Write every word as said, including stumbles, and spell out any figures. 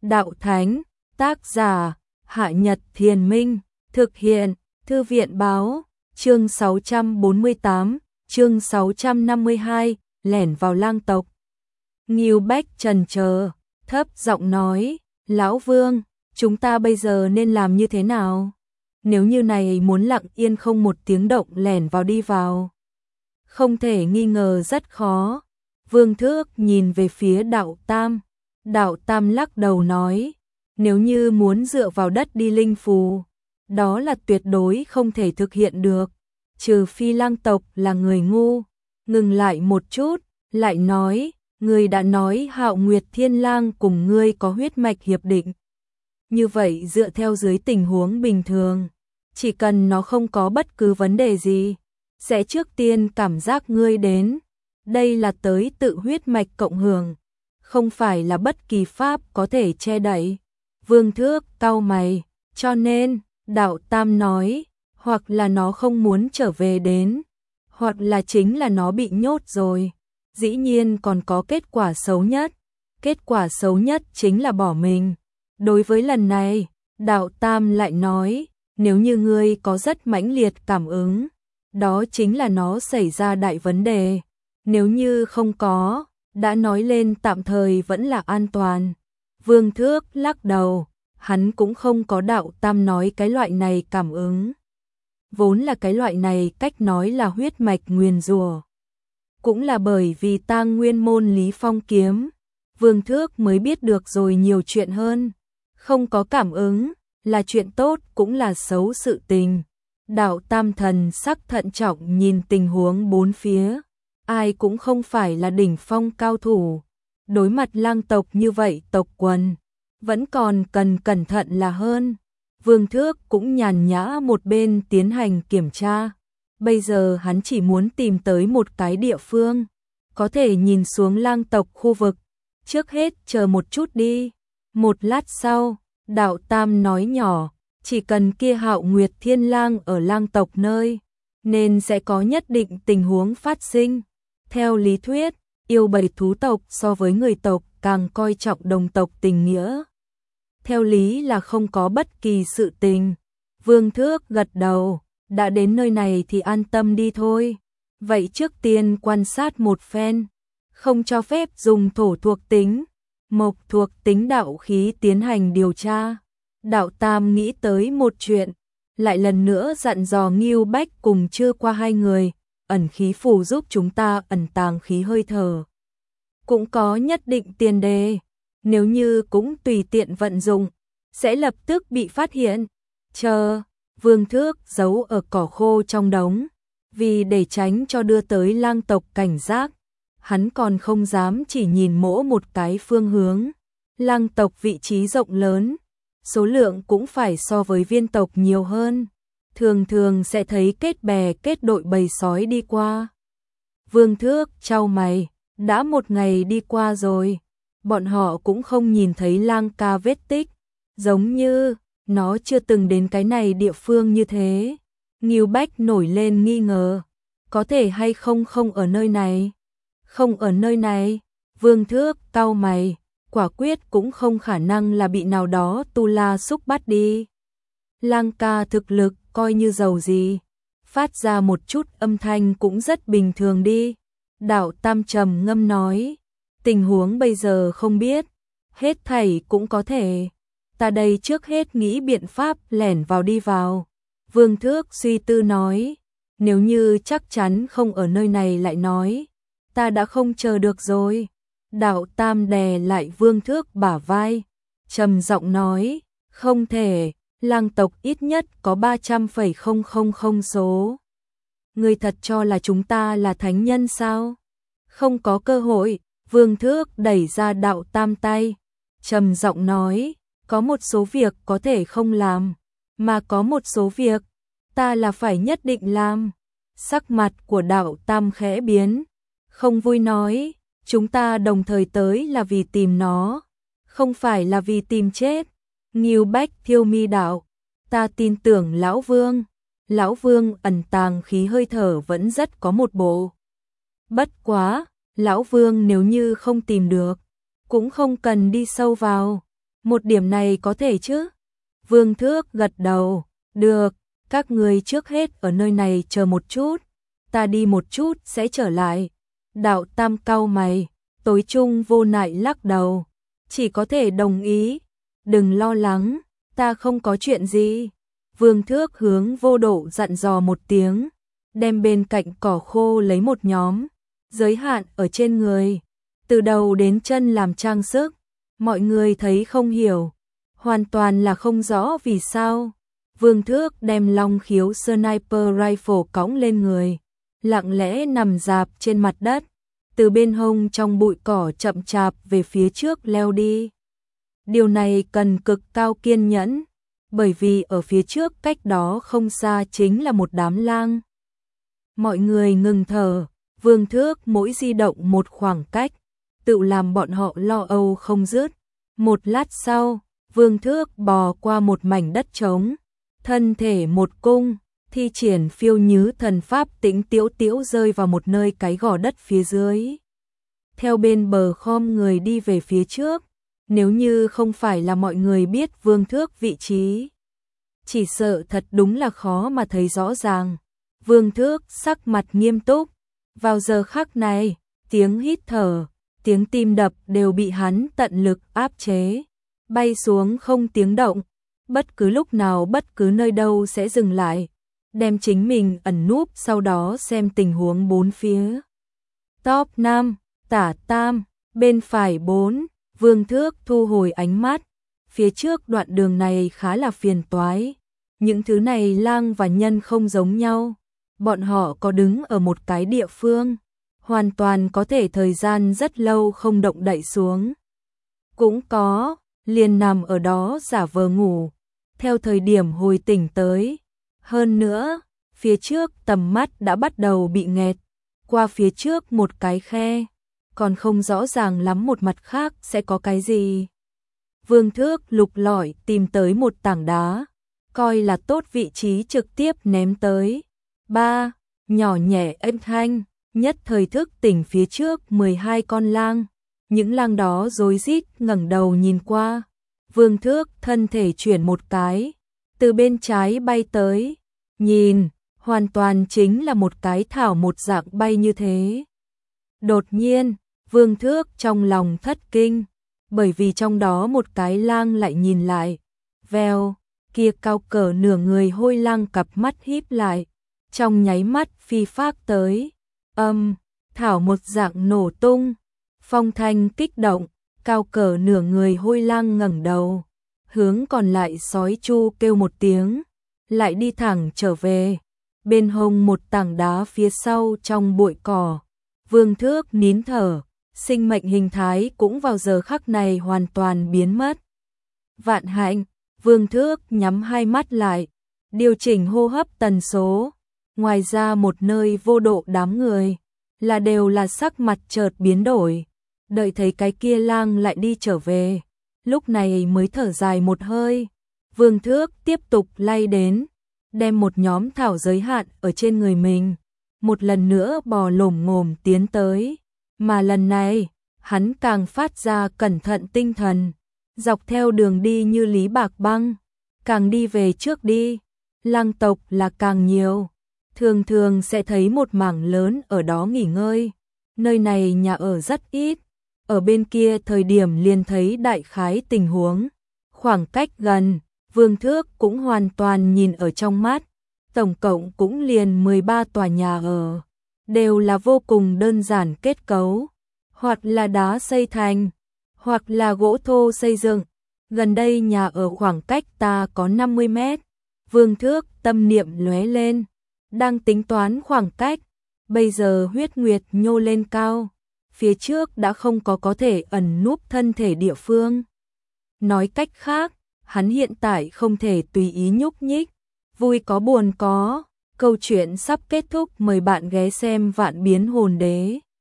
đạo thánh, tác giả, Hạ Nhật Thiền Minh, thực hiện, Thư viện báo, chương sáu trăm bốn mươi tám, chương sáu trăm năm mươi hai, lẻn vào lang tộc. Ngưu Bách trần chờ, thấp giọng nói, Lão Vương, chúng ta bây giờ nên làm như thế nào? Nếu như này muốn lặng yên không một tiếng động lẻn vào đi vào. Không thể nghi ngờ rất khó. Vương Thước nhìn về phía Đạo Tam. Đạo Tam lắc đầu nói, nếu như muốn dựa vào đất đi linh phù, đó là tuyệt đối không thể thực hiện được. Trừ phi lang tộc là người ngu. Ngừng lại một chút, lại nói, ngươi đã nói Hạo Nguyệt Thiên Lang cùng ngươi có huyết mạch hiệp định. Như vậy dựa theo dưới tình huống bình thường, chỉ cần nó không có bất cứ vấn đề gì, sẽ trước tiên cảm giác ngươi đến. Đây là tới tự huyết mạch cộng hưởng, không phải là bất kỳ pháp có thể che đậy. Vương Thước cau mày, cho nên, Đạo Tam nói, hoặc là nó không muốn trở về đến, hoặc là chính là nó bị nhốt rồi. Dĩ nhiên còn có kết quả xấu nhất. Kết quả xấu nhất chính là bỏ mình. Đối với lần này, Đạo Tam lại nói, nếu như ngươi có rất mãnh liệt cảm ứng, đó chính là nó xảy ra đại vấn đề. Nếu như không có, đã nói lên tạm thời vẫn là an toàn. Vương Thước lắc đầu, hắn cũng không có Đạo Tam nói cái loại này cảm ứng. Vốn là cái loại này cách nói là huyết mạch nguyền rủa. Cũng là bởi vì tang nguyên môn Lý Phong kiếm, Vương Thước mới biết được rồi nhiều chuyện hơn. Không có cảm ứng, là chuyện tốt cũng là xấu sự tình. Đạo Tam thần sắc thận trọng nhìn tình huống bốn phía. Ai cũng không phải là đỉnh phong cao thủ. Đối mặt lang tộc như vậy tộc quần, vẫn còn cần cẩn thận là hơn. Vương Thước cũng nhàn nhã một bên tiến hành kiểm tra. Bây giờ hắn chỉ muốn tìm tới một cái địa phương, có thể nhìn xuống lang tộc khu vực. Trước hết chờ một chút đi. Một lát sau, Đạo Tam nói nhỏ, chỉ cần kia Hạo Nguyệt Thiên Lang ở lang tộc nơi, nên sẽ có nhất định tình huống phát sinh. Theo lý thuyết, yêu bầy thú tộc so với người tộc càng coi trọng đồng tộc tình nghĩa. Theo lý là không có bất kỳ sự tình. Vương Thước gật đầu, đã đến nơi này thì an tâm đi thôi. Vậy trước tiên quan sát một phen, không cho phép dùng thổ thuộc tính, mộc thuộc tính đạo khí tiến hành điều tra. Đạo Tam nghĩ tới một chuyện, lại lần nữa dặn dò Ngưu Bách cùng chưa qua hai người, ẩn khí phù giúp chúng ta ẩn tàng khí hơi thở. Cũng có nhất định tiền đề, nếu như cũng tùy tiện vận dụng, sẽ lập tức bị phát hiện. Chờ, Vương Thước giấu ở cỏ khô trong đống, vì để tránh cho đưa tới lang tộc cảnh giác, hắn còn không dám chỉ nhìn mỗi một cái phương hướng. Lang tộc vị trí rộng lớn, số lượng cũng phải so với viên tộc nhiều hơn, thường thường sẽ thấy kết bè kết đội bầy sói đi qua. Vương Thước chau mày, đã một ngày đi qua rồi, bọn họ cũng không nhìn thấy lang ca vết tích, giống như nó chưa từng đến cái này địa phương như thế. Ngưu Bách nổi lên nghi ngờ, có thể hay không không ở nơi này? Không ở nơi này, Vương Thước cau mày, quả quyết cũng không khả năng là bị nào đó tu la xúc bắt đi. Lang ca thực lực coi như giàu gì, phát ra một chút âm thanh cũng rất bình thường đi. Đạo Tam trầm ngâm nói, tình huống bây giờ không biết, hết thảy cũng có thể. Ta đây trước hết nghĩ biện pháp lẻn vào đi vào. Vương Thước suy tư nói, nếu như chắc chắn không ở nơi này lại nói, ta đã không chờ được rồi. Đạo Tam đè lại Vương Thước bả vai, trầm giọng nói, không thể, lang tộc ít nhất có ba trăm phẩy không không không số. Ngươi thật cho là chúng ta là thánh nhân sao? Không có cơ hội. Vương Thước đẩy ra Đạo Tam tay, trầm giọng nói, có một số việc có thể không làm, mà có một số việc ta là phải nhất định làm. Sắc mặt của Đạo Tam khẽ biến, không vui nói, chúng ta đồng thời tới là vì tìm nó, không phải là vì tìm chết. Ngưu Bách thiêu mi đạo, ta tin tưởng Lão Vương. Lão Vương ẩn tàng khí hơi thở vẫn rất có một bộ. Bất quá, Lão Vương nếu như không tìm được, cũng không cần đi sâu vào. Một điểm này có thể chứ? Vương Thước gật đầu, được, các người trước hết ở nơi này chờ một chút, ta đi một chút sẽ trở lại. Đạo Tam cau mày, Tối Trung vô nại lắc đầu, chỉ có thể đồng ý, đừng lo lắng, ta không có chuyện gì. Vương Thước hướng Vô Độ dặn dò một tiếng, đem bên cạnh cỏ khô lấy một nhóm, giới hạn ở trên người, từ đầu đến chân làm trang sức. Mọi người thấy không hiểu, hoàn toàn là không rõ vì sao. Vương Thước đem long khiếu sniper rifle cõng lên người, lặng lẽ nằm dạp trên mặt đất, từ bên hông trong bụi cỏ chậm chạp về phía trước leo đi. Điều này cần cực cao kiên nhẫn, bởi vì ở phía trước cách đó không xa chính là một đám lang. Mọi người ngừng thở, Vương Thước mỗi di động một khoảng cách, tự làm bọn họ lo âu không dứt. Một lát sau, Vương Thước bò qua một mảnh đất trống, thân thể một cung, thi triển phiêu nhứ thần pháp tĩnh tiễu tiễu rơi vào một nơi cái gò đất phía dưới. Theo bên bờ khom người đi về phía trước, nếu như không phải là mọi người biết Vương Thước vị trí, chỉ sợ thật đúng là khó mà thấy rõ ràng. Vương Thước sắc mặt nghiêm túc, vào giờ khắc này, tiếng hít thở, tiếng tim đập đều bị hắn tận lực áp chế, bay xuống không tiếng động, bất cứ lúc nào bất cứ nơi đâu sẽ dừng lại, đem chính mình ẩn núp sau đó xem tình huống bốn phía. Top năm, tả tam, bên phải bốn, Vương Thước thu hồi ánh mắt, phía trước đoạn đường này khá là phiền toái, những thứ này lang và nhân không giống nhau, bọn họ có đứng ở một cái địa phương, hoàn toàn có thể thời gian rất lâu không động đậy xuống. Cũng có, liền nằm ở đó giả vờ ngủ, theo thời điểm hồi tỉnh tới. Hơn nữa, phía trước tầm mắt đã bắt đầu bị nghẹt, qua phía trước một cái khe, còn không rõ ràng lắm một mặt khác sẽ có cái gì. Vương Thước lục lọi tìm tới một tảng đá, coi là tốt vị trí trực tiếp ném tới. Ba, nhỏ nhẹ êm thanh, nhất thời thức tỉnh phía trước mười hai con lang. Những lang đó rối rít ngẩng đầu nhìn qua. Vương Thước thân thể chuyển một cái, từ bên trái bay tới, nhìn, hoàn toàn chính là một cái thảo một dạng bay như thế. Đột nhiên, Vương Thước trong lòng thất kinh, bởi vì trong đó một cái lang lại nhìn lại, vèo, kia cao cỡ nửa người hôi lang cặp mắt híp lại, trong nháy mắt phi phác tới, âm, thảo một dạng nổ tung, phong thanh kích động, cao cỡ nửa người hôi lang ngẩng đầu, hướng còn lại sói chu kêu một tiếng, lại đi thẳng trở về, bên hông một tảng đá phía sau trong bụi cỏ. Vương Thước nín thở, sinh mệnh hình thái cũng vào giờ khắc này hoàn toàn biến mất. Vạn hạnh, Vương Thước nhắm hai mắt lại, điều chỉnh hô hấp tần số, ngoài ra một nơi Vô Độ đám người, là đều là sắc mặt chợt biến đổi, đợi thấy cái kia lang lại đi trở về, lúc này mới thở dài một hơi. Vương Thước tiếp tục lay đến, đem một nhóm thảo giới hạn ở trên người mình, một lần nữa bò lổm ngổm tiến tới, mà lần này, hắn càng phát ra cẩn thận tinh thần, dọc theo đường đi như lý bạc băng, càng đi về trước đi, lang tộc là càng nhiều, thường thường sẽ thấy một mảng lớn ở đó nghỉ ngơi, nơi này nhà ở rất ít, ở bên kia thời điểm liền thấy đại khái tình huống, khoảng cách gần, Vương Thước cũng hoàn toàn nhìn ở trong mắt, tổng cộng cũng liền mười ba tòa nhà ở, đều là vô cùng đơn giản kết cấu, hoặc là đá xây thành, hoặc là gỗ thô xây dựng. Gần đây nhà ở khoảng cách ta có năm mươi mét. Vương Thước tâm niệm lóe lên, đang tính toán khoảng cách, bây giờ huyết nguyệt nhô lên cao, phía trước đã không có có thể ẩn núp thân thể địa phương. Nói cách khác, hắn hiện tại không thể tùy ý nhúc nhích, vui có buồn có, câu chuyện sắp kết thúc, mời bạn ghé xem Vạn Biến Hồn Đế.